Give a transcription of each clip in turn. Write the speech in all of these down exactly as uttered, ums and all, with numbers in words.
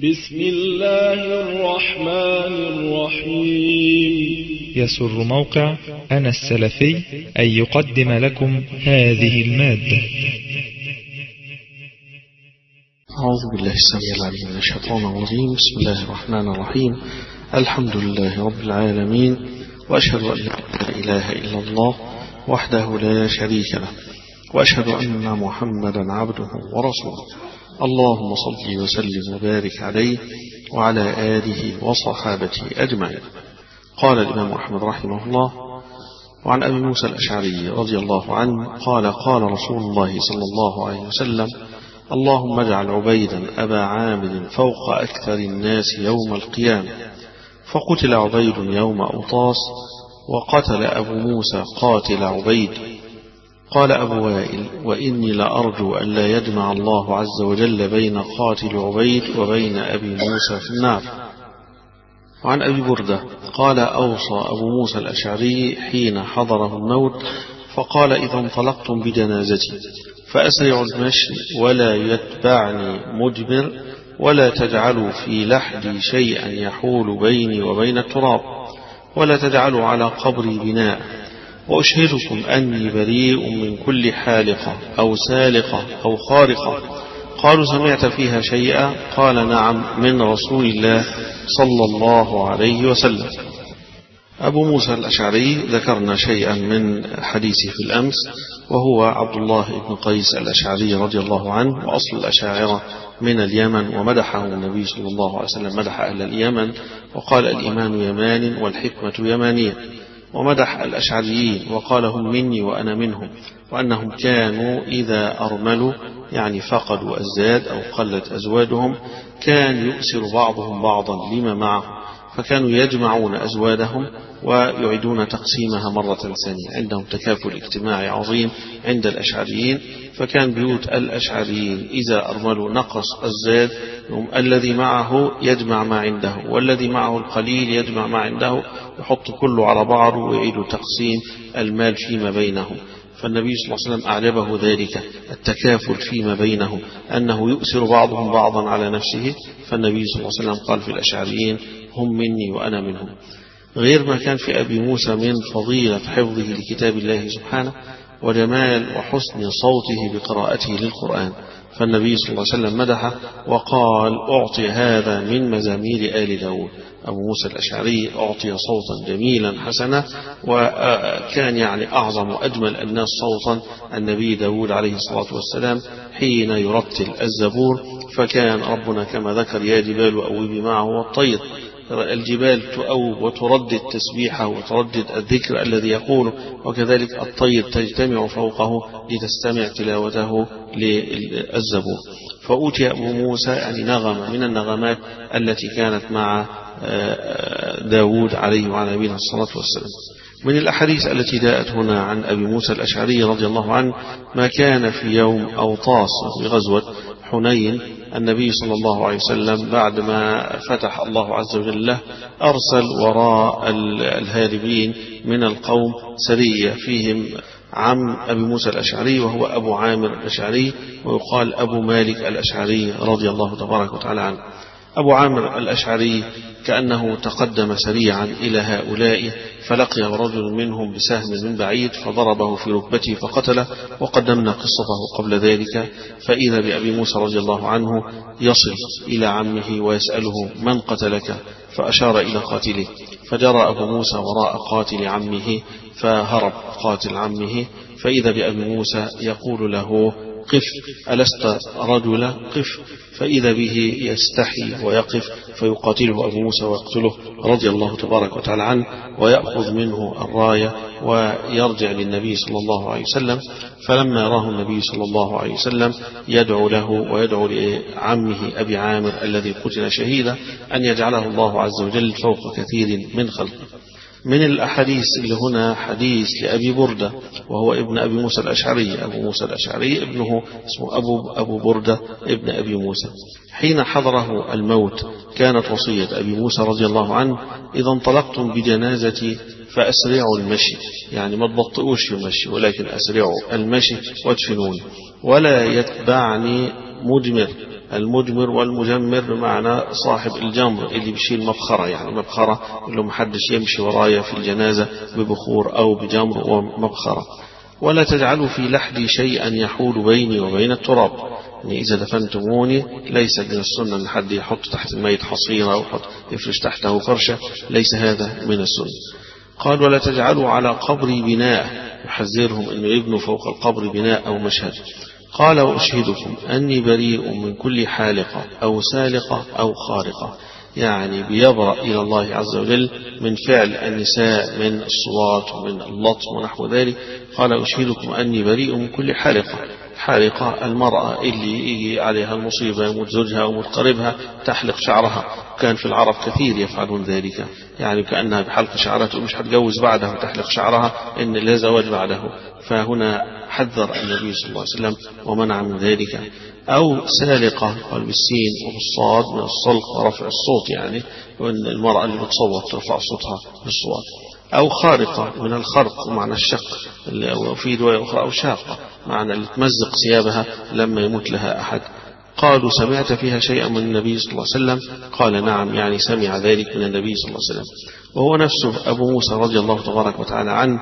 بسم الله الرحمن الرحيم. يسر موقع أنا السلفي أن يقدم لكم هذه المادة. أعوذ بالله السميع العليم من الشيطان الرجيم. بسم الله الرحمن الرحيم. الحمد لله رب العالمين، وأشهد أن لا إله إلا الله وحده لا شريك له، وأشهد أن محمدا عبده ورسوله. اللهم صل وسلم وبارك عليه وعلى آله وصحابته أجمعين. قال الإمام أحمد رحمه الله: وعن أبي موسى الأشعري رضي الله عنه قال: قال رسول الله صلى الله عليه وسلم: اللهم اجعل عبيدا أبا عامر فوق أكثر الناس يوم القيامة. فقتل عبيد يوم أوطاس، وقتل أبو موسى قاتل عبيد. قال أبو وائل: وإني لأرجو أن لا يجمع الله عز وجل بين قاتل عبيد وبين أبي موسى في النار. وعن أبي بردة قال: أوصى أبو موسى الأشعري حين حضره الموت فقال: إذا انطلقتم بجنازتي فأسرعوا المشي ولا يتبعني مجبر، ولا تجعلوا في لحدي شيئا يحول بيني وبين التراب، ولا تجعلوا على قبري بناء، وأشهدكم أني بريء من كل حالقة أو سالقة أو خارقة. قالوا: سمعت فيها شيئا؟ قال: نعم، من رسول الله صلى الله عليه وسلم. أبو موسى الأشعري ذكرنا شيئا من حديثه في الأمس، وهو عبد الله بن قيس الأشعري رضي الله عنه، وأصل الأشاعرة من اليمن، ومدحه النبي صلى الله عليه وسلم مدح أهل اليمن، وقال: الإيمان يمان والحكمة يمانية. ومدح الأشعريين وقال: هم مني وأنا منهم، وأنهم كانوا إذا أرملوا يعني فقدوا الزاد أو قلت أزوادهم كان يؤسر بعضهم بعضا لما معه، فكانوا يجمعون أزوادهم ويعيدون تقسيمها مرة ثانية. عندهم تكافل اجتماعي عظيم عند الأشعريين، فكان بيوت الأشعريين إذا أرملوا نقص الزاد الذي معه يجمع ما عنده، والذي معه القليل يجمع ما عنده، يحط كله على بعض ويعيد تقسيم المال فيما بينهم. فالنبي صلى الله عليه وسلم أعجبه ذلك التكافل فيما بينهم، أنه يؤثر بعضهم بعضا على نفسه. فالنبي صلى الله عليه وسلم قال في الأشعريين: هم مني وأنا منهم. غير ما كان في أبي موسى من فضيلة حفظه لكتاب الله سبحانه، وجمال وحسن صوته بقراءته للقرآن، فالنبي صلى الله عليه وسلم مدحه وقال: أعطي هذا من مزامير آل داود. أبو موسى الأشعري أعطي صوتا جميلا حسنا، وكان يعني أعظم وأجمل الناس صوتا النبي داود عليه الصلاة والسلام حين يرتل الزبور. فكان ربنا كما ذكر: يا جبال أوبي معه والطير. الجبال تؤوب وتردد تسبيحه وتردد الذكر الذي يقوله، وكذلك الطير تجتمع فوقه لتستمع تلاوته للزبور. فأوتي أبو موسى يعني نغمة من النغمات التي كانت مع داود عليه وعلى نبينا الصلاة والسلام. من الأحاديث التي جاءت هنا عن أبي موسى الأشعري رضي الله عنه ما كان في يوم أوطاس في غزوة حنين. النبي صلى الله عليه وسلم بعدما فتح الله عز وجل له أرسل وراء الهاربين من القوم سرية فيهم عم أبي موسى الأشعري وهو أبو عامر الأشعري، ويقال أبو مالك الأشعري رضي الله تبارك وتعالى عنه. أبو عامر الأشعري كأنه تقدم سريعا إلى هؤلاء، فلقي رجل منهم بسهم من بعيد فضربه في ركبته فقتله، وقدمنا قصته قبل ذلك. فإذا بأبي موسى رضي الله عنه يصل إلى عمه ويسأله: من قتلك؟ فأشار إلى قاتله، فجرى أبو موسى وراء قاتل عمه فهرب قاتل عمه. فإذا بأبي موسى يقول له: قف، ألست رجلا؟ قف. فإذا به يستحي ويقف فيقاتله أبو موسى ويقتله رضي الله تبارك وتعالى عنه، ويأخذ منه الراية ويرجع للنبي صلى الله عليه وسلم. فلما يراه النبي صلى الله عليه وسلم يدعو له ويدعو لعمه أبي عامر الذي قتل شهيدا أن يجعله الله عز وجل فوق كثير من خلقه. من الأحاديث اللي هنا حديث لأبي بردة وهو ابن أبي موسى الأشعري. أبو موسى الأشعري ابنه اسمه أبو, أبو بردة ابن أبي موسى. حين حضره الموت كانت وصية أبي موسى رضي الله عنه: إذا انطلقتم بجنازتي فأسرعوا المشي، يعني ما تبطئوش المشي ولكن أسرعوا المشي وادفنوني، ولا يتبعني مدمر المجمر والمجمر بمعنى صاحب الجمر اللي بيشيل مبخرة، يعني مبخرة اللي محدش يمشي ورايا في الجنازة ببخور أو بجمر ومبخرة. ولا تجعلوا في لحدي شيئا يحول بيني وبين التراب، يعني إذا دفنتموني ليس من السنة أن حد يحط تحت الميت حصيرة أو يفرش تحته فرشة، ليس هذا من السنة. قال ولا تجعلوا على قبري بناء، يحذرهم أنه يبنوا فوق القبر بناء أو مشهد. قال وأشهدكم أني بريء من كل حالقة أو سالقة أو خارقة، يعني بيبرأ إلى الله عز وجل من فعل النساء من الصوات ومن اللطم ونحو ذلك. قال أشهدكم أني بريء من كل حالقة. حالقة المرأة اللي يجي عليها المصيبة يموت زوجها أو متقربها تحلق شعرها، كان في العرب كثير يفعلون ذلك، يعني كأنها بحلق شعرها مش هتجوز بعده وتحلق شعرها إن لا زواج بعده. فهنا حذر النبي صلى الله عليه وسلم ومنع من ذلك. أو سالقة قال بالسين وبالصاد من الصلق ورفع الصوت، يعني وإن المرأة اللي بتصوت ترفع صوتها بالصوت. أو خارقة من الخرق ومعنى الشق، وفي رواية أخرى أو شاقة معنى اللي تمزق ثيابها لما يموت لها أحد. قالوا سمعت فيها شيئا من النبي صلى الله عليه وسلم؟ قال نعم، يعني سمع ذلك من النبي صلى الله عليه وسلم. وهو نفسه أبو موسى رضي الله تبارك وتعالى عنه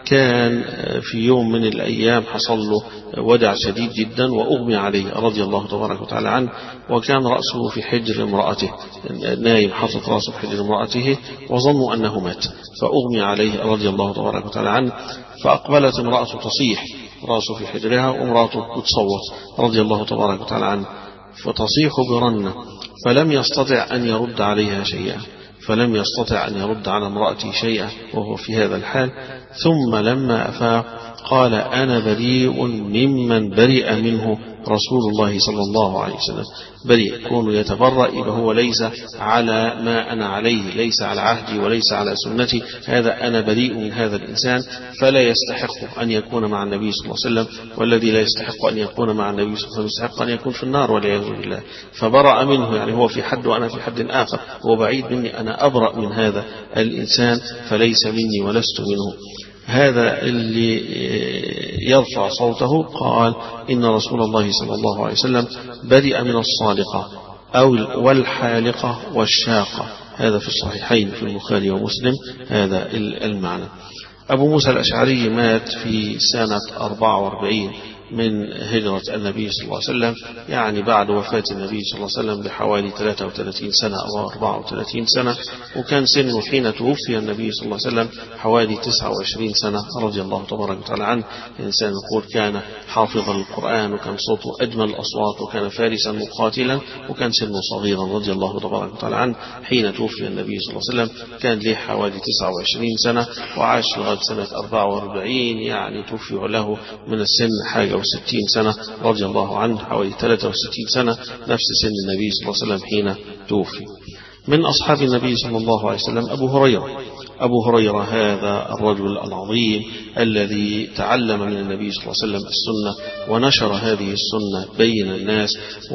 كان في يوم من الأيام حصل له ودع شديد جدا وأغمي عليه رضي الله تبارك وتعالى عنه، وكان رأسه في حجر امرأته، نايم حاطط رأسه في حجر امرأته وظنوا أنه مات، فأغمي عليه رضي الله تبارك وتعالى عنه. فأقبلت امرأته تصيح، رأسه في حجرها وامرأته تصوت رضي الله تبارك وتعالى عنه، فتصيح برنة، فلم يستطع أن يرد عليها شيئا، فلم يستطع أن يرد على امرأته شيئا وهو في هذا الحال. ثم لما أفاق قال أنا بريء ممن برئ منه رسول الله صلى الله عليه وسلم. بريء كونه يتبرأ يبقى هو ليس على ما أنا عليه، ليس على عهدي وليس على سنتي، هذا أنا بريء من هذا الإنسان، فلا يستحق أن يكون مع النبي صلى الله عليه وسلم، والذي لا يستحق أن يكون مع النبي صلى الله عليه وسلم يستحق أن يكون في النار والعياذ بالله. فبرأ منه، يعني هو في حد وأنا في حد آخر، هو بعيد مني، أنا أبرأ من هذا الإنسان فليس مني ولست منه. هذا اللي يرفع صوته قال إن رسول الله صلى الله عليه وسلم برئ من الصالقة أو والحالقة والشاقة، هذا في الصحيحين في البخاري ومسلم هذا المعنى. أبو موسى الأشعري مات في سنة أربعة وأربعين من هجرة النبي صلى الله عليه وسلم، يعني بعد وفاة النبي صلى الله عليه وسلم بحوالي ثلاثة وثلاثين سنة أو أربعة وثلاثين سنة، وكان سنه حين توفي النبي صلى الله عليه وسلم حوالي تسعة وعشرين سنة رضي الله تبارك وتعالى عنه. الإنسان يقول كان حافظا للقرآن، وكان صوته أجمل الأصوات، وكان فارسا مقاتلا، وكان سنه صغيرا رضي الله تبارك وتعالى عنه. حين توفي النبي صلى الله عليه وسلم كان له حوالي تسعة وعشرين سنة، وعاش لغاية سنة أربعة وأربعين، يعني توفي له من السن حاجة وستين سنة رضي الله عنه، حوالي ثلاثة وستين سنة، نفس سن النبي صلى الله عليه وسلم حين توفي. من أصحاب النبي صلى الله عليه وسلم أبو هريرة. أبو هريرة هذا الرجل العظيم الذي تعلم من النبي صلى الله عليه وسلم السنة ونشر هذه السنة بين الناس،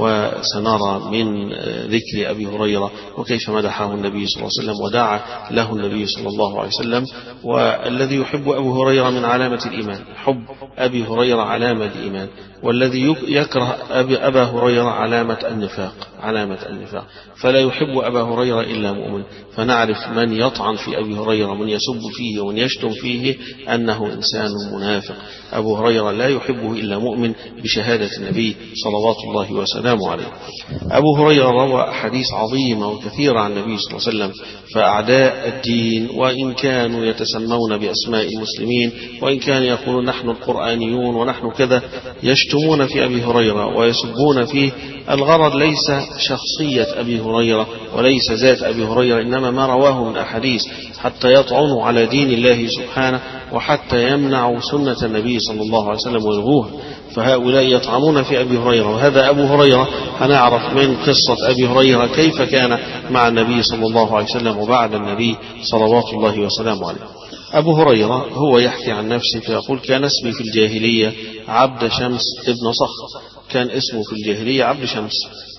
وسنرى من ذكر أبي هريرة وكيف مدحه النبي صلى الله عليه وسلم ودعا له النبي صلى الله عليه وسلم. والذي يحب أبو هريرة من علامة الإيمان، حب أبي هريرة علامة الإيمان، والذي يكره أبا هريرة علامة النفاق، علامة النفاق، فلا يحب أبا هريرة إلا مؤمن. فنعرف من يطعن في أبي هريرة، من يسب فيه ومن يشتم فيه، أنه إنسان منافق. أبو هريرة لا يحبه إلا مؤمن بشهادة النبي صلوات الله وسلامه عليه. أبو هريرة روى حديث عظيمة وكثيرة عن النبي صلى الله عليه وسلم، فأعداء الدين وإن كانوا يتسمون بأسماء المسلمين، وإن كانوا يقولون نحن القرآنيون ونحن كذا، يشتمون في أبي هريرة ويسبون فيه. الغرض ليس شخصية أبي هريرة وليس ذات أبي هريرة، إنما ما رواه من أحاديث حتى يطعنوا على دين الله سبحانه، وحتى يمنعوا سنة النبي صلى الله عليه وسلم ويلغوها. فهؤلاء يطعنون في أبي هريرة. وهذا أبو هريرة هنعرف من قصة أبي هريرة كيف كان مع النبي صلى الله عليه وسلم وبعد النبي صلوات الله وسلامه عليه. أبو هريرة هو يحكي عن نفسه فيقول كان اسمي في الجاهلية عبد شمس ابن صخر، كان اسمه في الجاهلية عبد شمس،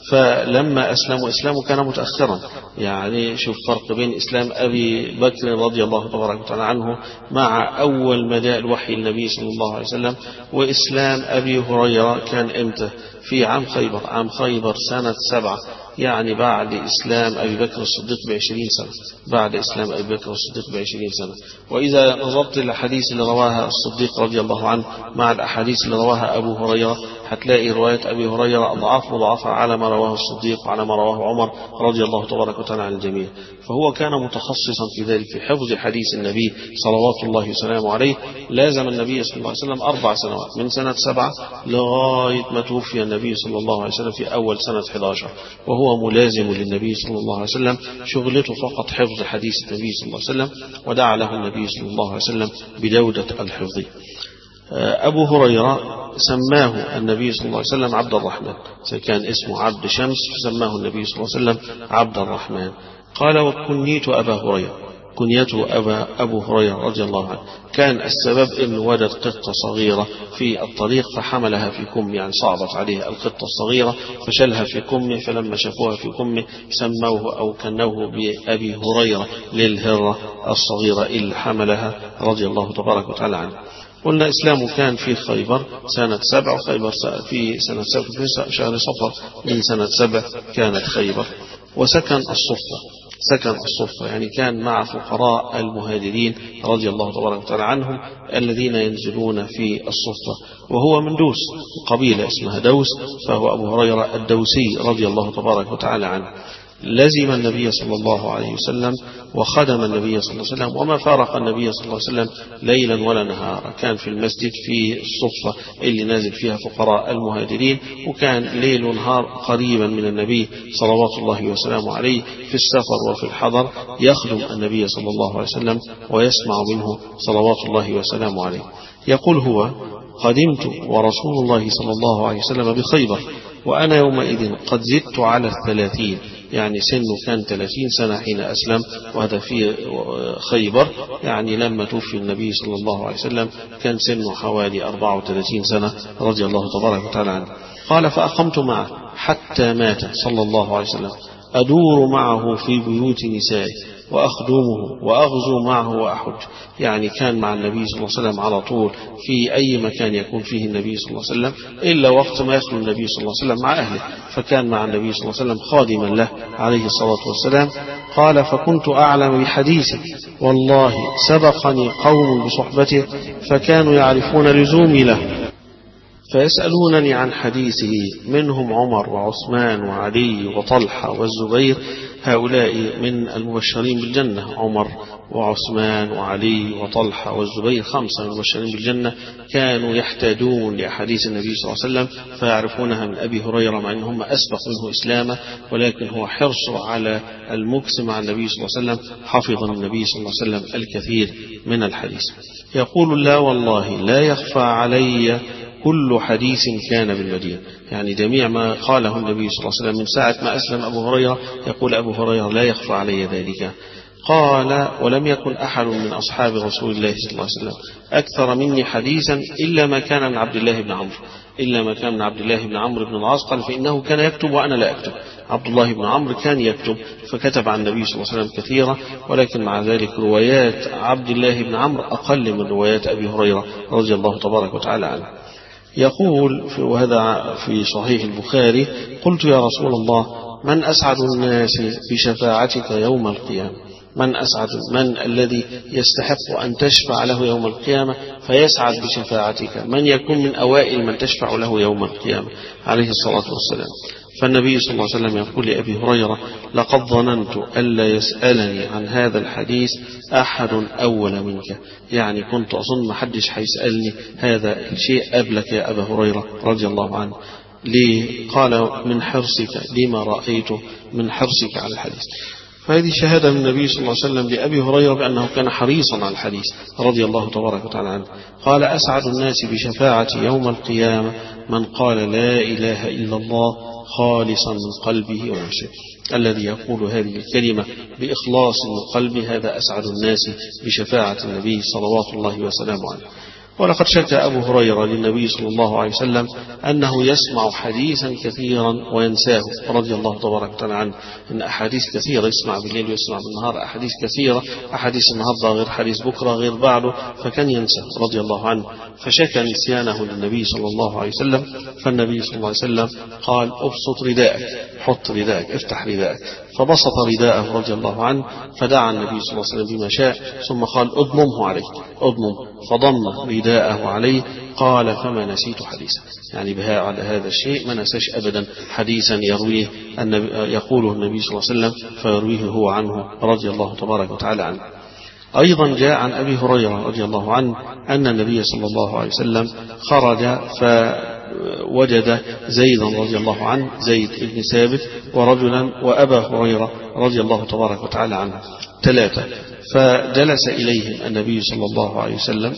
فلما أسلموا إسلامه كان متأخرا. يعني شوف فرق بين إسلام أبي بكر رضي الله تبارك وتعالى عنه مع أول مدى الوحي النبي صلى الله عليه وسلم، وإسلام أبي هريرة كان إمتى؟ في عام خيبر. عام خيبر سنة سبعة، يعني بعد إسلام أبي بكر الصديق بعشرين سنة، بعد إسلام أبي بكر الصديق بعشرين سنة. وإذا نظرت الأحاديث اللي رواها الصديق رضي الله عنه مع الأحاديث اللي رواها أبو هريرة، هتلاقي رواية أبي هريرة أضعاف مضاعفة على ما رواه الصديق وعلى ما رواه عمر رضي الله تبارك وتعالى عن الجميع. فهو كان متخصصا في ذلك، في حفظ حديث النبي صلوات الله وسلامه عليه. لازم النبي صلى الله عليه وسلم أربع سنوات، من سنة سبعة لغاية ما توفي النبي صلى الله عليه وسلم في أول سنة أحد عشر، وهو ملازم للنبي صلى الله عليه وسلم، شغلته فقط حفظ حديث النبي صلى الله عليه وسلم، ودعا له النبي صلى الله عليه وسلم بدودة الحفظ. أبو هريرة سماه النبي صلى الله عليه وسلم عبد الرحمن، كان اسمه عبد شمس فسماه النبي صلى الله عليه وسلم عبد الرحمن. قال وكنيت أبا هريرة، كنيته أبا أبو هريرة رضي الله عنه. كان السبب أن وجد قطة صغيرة في الطريق فحملها في كمه، يعني صعبت عليه القطة الصغيرة فشلها في كمه، فلما شافوها في كمه سموه أو كنوه بأبي هريرة للهرة الصغيرة اللي حملها رضي الله تبارك وتعالى عنه. قلنا إسلامه كان في خيبر سنة سبع، وخيبر في سنة سبع في شهر صفر من سنة سبع كانت خيبر. وسكن الصفة، سكن الصفة يعني كان مع فقراء المهاجرين رضي الله تبارك وتعالى عنهم الذين ينزلون في الصفة. وهو من دوس، قبيلة اسمها دوس، فهو أبو هريرة الدوسي رضي الله تبارك وتعالى عنه. لزم النبي صلى الله عليه وسلم وخدم النبي صلى الله عليه وسلم، وما فارق النبي صلى الله عليه وسلم ليلا ولا نهارا. كان في المسجد في الصفة اللي نازل فيها فقراء المهاجرين، وكان ليل ونهار قريبا من النبي صلوات الله وسلامه عليه، في السفر وفي الحضر يخدم النبي صلى الله عليه وسلم ويسمع منه صلوات الله وسلامه عليه. يقول هو قدمت ورسول الله صلى الله عليه وسلم بخيبر وأنا يومئذ قد زدت على الثلاثين، يعني سنه كان ثلاثين سنة حين أسلم، وهذا في خيبر، يعني لما توفي النبي صلى الله عليه وسلم كان سنه حوالي أربعة وثلاثين سنة رضي الله تبارك وتعالى عنه. قال فأقمت معه حتى مات صلى الله عليه وسلم، أدور معه في بيوت نسائه وأخدمه وأغزو معه وأحج، يعني كان مع النبي صلى الله عليه وسلم على طول في أي مكان يكون فيه النبي صلى الله عليه وسلم، إلا وقت ما يخلو النبي صلى الله عليه وسلم مع أهله، فكان مع النبي صلى الله عليه وسلم خادما له عليه الصلاة والسلام. قال فكنت أعلم بحديثه والله سبقني قوم بصحبته فكانوا يعرفون لزومي له فيسألونني عن حديثه، منهم عمر وعثمان وعلي وطلحة والزبير، هؤلاء من المبشرين بالجنة، عمر وعثمان وعلي وطلحة والزبير خمسة من المبشرين بالجنة، كانوا يحتاجون لأحاديث النبي صلى الله عليه وسلم فيعرفونها من أبي هريرة، مع أنهم أسبق منه إسلاما، ولكن هو حرصه على المكس مع النبي صلى الله عليه وسلم، حفظ النبي صلى الله عليه وسلم الكثير من الحديث. يقول لا والله لا يخفى علي كل حديث كان بالمدينة، يعني جميع ما قاله النبي صلى الله عليه وسلم من ساعة ما أسلم أبو هريرة، يقول أبو هريرة لا يخفى علي ذلك. قال ولم يكن أحد من أصحاب رسول الله صلى الله عليه وسلم أكثر مني حديثا إلا ما كان من عبد الله بن عمرو، إلا ما كان من عبد الله بن عمرو بن العاص، قال فإنه كان يكتب وأنا لا أكتب. عبد الله بن عمرو كان يكتب فكتب عن النبي صلى الله عليه وسلم كثيرا، ولكن مع ذلك روايات عبد الله بن عمرو أقل من روايات أبي هريرة رضي الله تبارك وتعالى عنه. يقول وهذا في صحيح البخاري قلت يا رسول الله من أسعد الناس بشفاعتك يوم القيامة، من أسعد، من الذي يستحق أن تشفع له يوم القيامة فيسعد بشفاعتك، من يكون من أوائل من تشفع له يوم القيامة عليه الصلاة والسلام. فالنبي صلى الله عليه وسلم يقول لأبي هريرة لقد ظننت ألا يسألني عن هذا الحديث أحد أول منك، يعني كنت أظن ما حدش هيسألني هذا الشيء قبلك يا أبا هريرة رضي الله عنه. ليه؟ قال من حرصك، لما رأيته من حرصك على الحديث. فهذه شهادة من النبي صلى الله عليه وسلم لأبي هريرة بأنه كان حريصا على الحديث رضي الله تبارك وتعالى عنه. قال أسعد الناس بشفاعتي يوم القيامة من قال لا إله إلا الله خالصا من قلبه ونفسه، الذي يقول هذه الكلمة بإخلاص من قلبه هذا أسعد الناس بشفاعة النبي صلوات الله وسلامه عليه. ولقد شكى أبو هريرة للنبي صلى الله عليه وسلم أنه يسمع حديثا كثيرا وينساه رضي الله تبارك وتعالى عنه، إن أحاديث كثيرة يسمع بالليل ويسمع بالنهار، أحاديث كثيرة، أحاديث النهاردة غير حديث بكرة غير بعده، فكان ينسى رضي الله عنه. فشكى نسيانه للنبي صلى الله عليه وسلم، فالنبي صلى الله عليه وسلم قال ابسط رداءك، حط رداءك، افتح رداءك، فبسط رداءه رضي الله عنه، فدعا النبي صلى الله عليه وسلم بما شاء، ثم قال اضممه عليه، اضمم، فضم رداءه عليه. قال فما نسيت حديثا، يعني بها على هذا الشيء ما نساش أبدا حديثا يرويه يقوله النبي صلى الله عليه وسلم فيرويه هو عنه رضي الله تبارك وتعالى عنه. أيضا جاء عن أبي هريرة رضي الله عنه أن النبي صلى الله عليه وسلم خرج فوجد زيدا رضي الله عنه، زيد بن ثابت ورجلا وأبا هريرة رضي الله تبارك وتعالى عنه، ثلاثة. فجلس إليهم النبي صلى الله عليه وسلم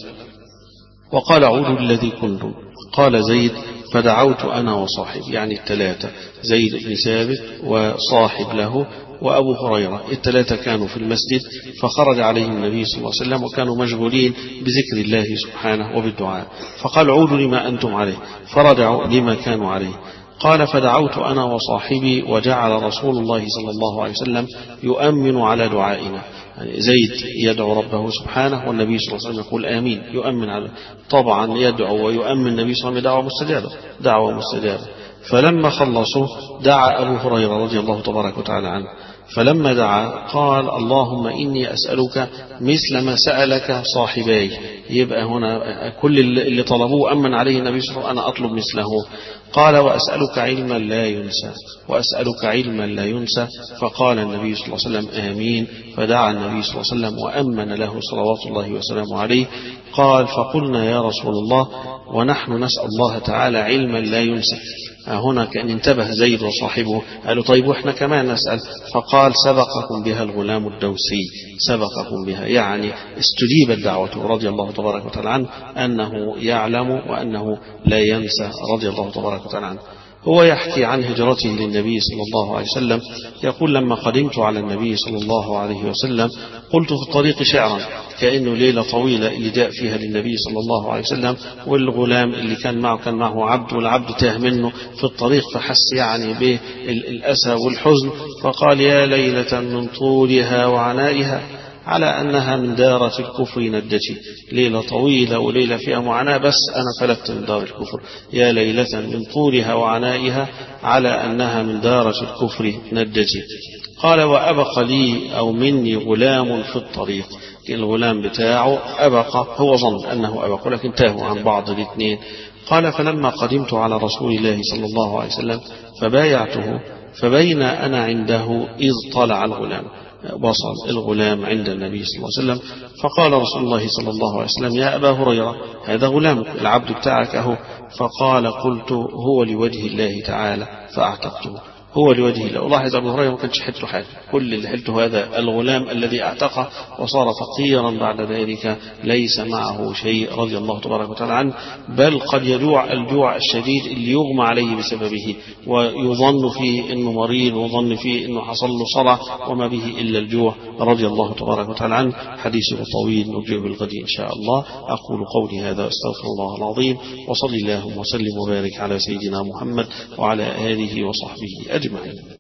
وقال عودوا الذي كنتم. قال زيد فدعوت أنا وصاحب، يعني الثلاثة، زيد بن ثابت وصاحب له وأبو هريرة، الثلاثة كانوا في المسجد، فخرج عليهم النبي صلى الله عليه وسلم وكانوا مشغولين بذكر الله سبحانه وبالدعاء، فقال عودوا لما أنتم عليه، فرجعوا لما كانوا عليه. قال فدعوت أنا وصاحبي وجعل رسول الله صلى الله عليه وسلم يؤمن على دعائنا، يعني زيد يدعو ربه سبحانه والنبي صلى الله عليه وسلم يقول آمين، يؤمن على، طبعا يدعو ويؤمن النبي صلى الله عليه وسلم دعوة مستجابة، دعوة مستجابة. فلما خلصوا دعا أبو هريرة رضي الله تبارك وتعالى عنه، فلما دعا قال اللهم إني أسألك مثل ما سألك صاحبي، يبقى هنا كل اللي طلبوه أمن عليه النبي صلى الله عليه وسلم أنا أطلب مثله. قال وأسألك علما لا ينسى، وأسألك علما لا ينسى. فقال النبي صلى الله عليه وسلم آمين، فدعا النبي صلى الله عليه وسلم وأمن له صلوات الله وسلامه عليه. قال فقلنا يا رسول الله ونحن نسأل الله تعالى علما لا ينسى. هنا كأن انتبه زيد وصاحبه، قالوا طيب وإحنا كمان نسأل، فقال سبقكم بها الغلام الدوسي، سبقكم بها، يعني استجيبت دعوته رضي الله تبارك وتعالى عنه، أنه يعلم وأنه لا ينسى رضي الله تبارك وتعالى عنه. هو يحكي عن هجرته للنبي صلى الله عليه وسلم، يقول لما قدمت على النبي صلى الله عليه وسلم قلت في الطريق شعرا، كأنه ليلة طويلة اللي جاء فيها للنبي صلى الله عليه وسلم، والغلام اللي كان معه كان معه عبد، والعبد تاه منه في الطريق، فحس يعني به الأسى والحزن، فقال يا ليلة من طولها وعنائها على أنها من دارة الكفر ندتي، ليلة طويلة وليلة فيها معاناة، بس أنا فلت من دار الكفر، يا ليلة من طولها وعنائها على أنها من دارة الكفر ندتي. قال وأبق لي أو مني غلام في الطريق، الغلام بتاعه أبق، هو ظن أنه أبق ولكن تاهوا عن بعض الاثنين. قال فلما قدمت على رسول الله صلى الله عليه وسلم فبايعته، فبين أنا عنده إذ طلع الغلام، وصل الغلام عند النبي صلى الله عليه وسلم، فقال رسول الله صلى الله عليه وسلم يا أبا هريرة هذا غلامك العبد بتاعك أهو. فقال قلت هو لوجه الله تعالى فأعتقته، هو لوجه الله. ولاحظ أبو هريرة ما كانش حلته حاجة، كل اللي حلته هذا الغلام الذي اعتقه وصار فقيرا بعد ذلك، ليس معه شيء رضي الله تبارك وتعالى عنه، بل قد يجوع الجوع الشديد اللي يغمى عليه بسببه، ويظن فيه أنه مريض، وظن فيه أنه حصل له صلع، وما به إلا الجوع رضي الله تبارك وتعالى عنه. حديثه طويل نرجع بالغد إن شاء الله. أقول قولي هذا واستغفر الله العظيم، وصلي اللهم وسلم وبارك على سيدنا محمد وعلى آله وصحبه أجمعين.